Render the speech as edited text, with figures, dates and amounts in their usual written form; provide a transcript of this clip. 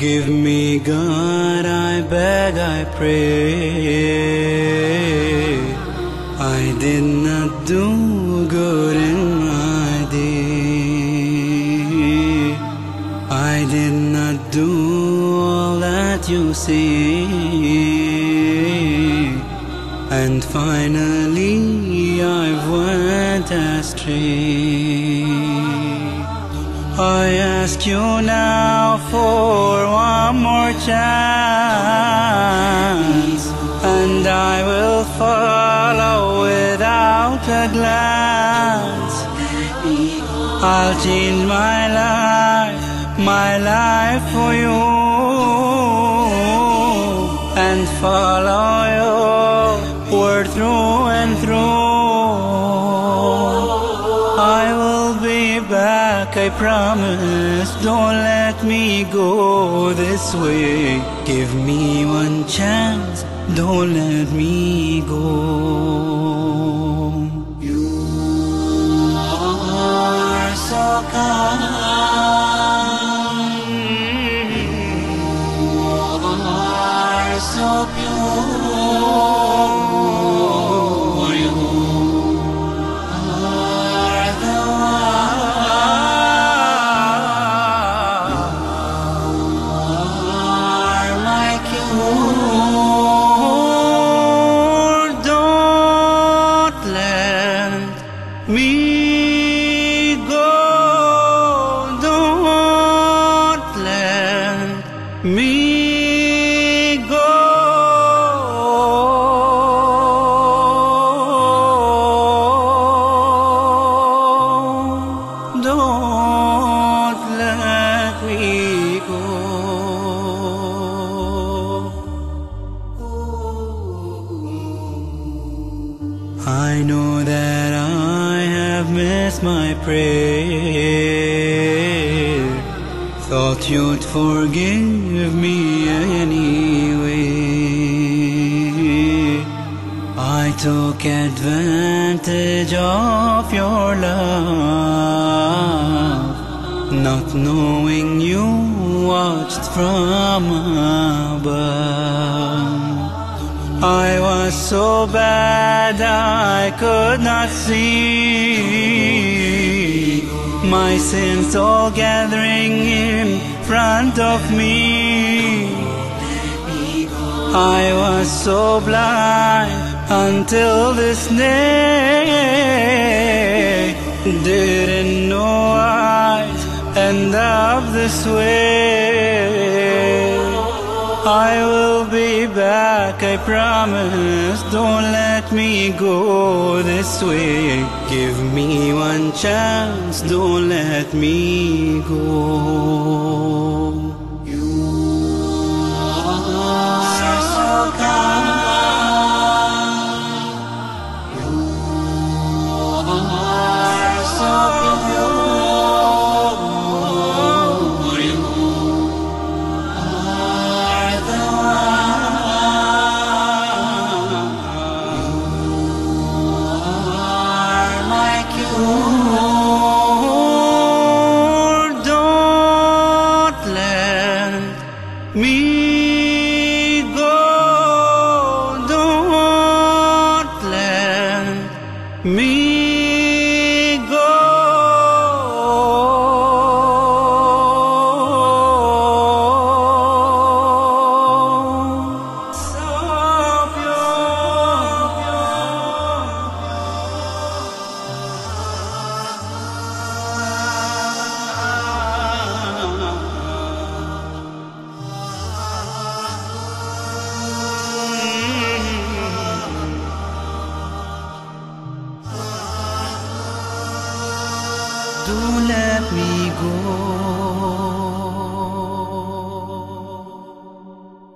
Forgive me, God, I beg, I pray. I did not do good in my day. I did not do all that you say. And finally I went astray. I ask you now for one more chance, and I will follow without a glance. I'll change my life for you, and follow your word through and through. I will be back, I promise. Don't let me go this way. Give me one chance, don't let me go. You are so kind, you are so pure. Me go, don't let me go. Don't let me go. I know that I have missed my prayer. Thought you'd forgive me anyway. I took advantage of your love, not knowing you watched from above. I was so bad I could not see my sins all gathering in front of me. I was so blind until this day, didn't know I'd end up this way. I will be back, I promise. Don't let me go this way. Give me one chance, don't let me go. You are so kind, you are so pure. Me go, don't let me go. So don't let me go.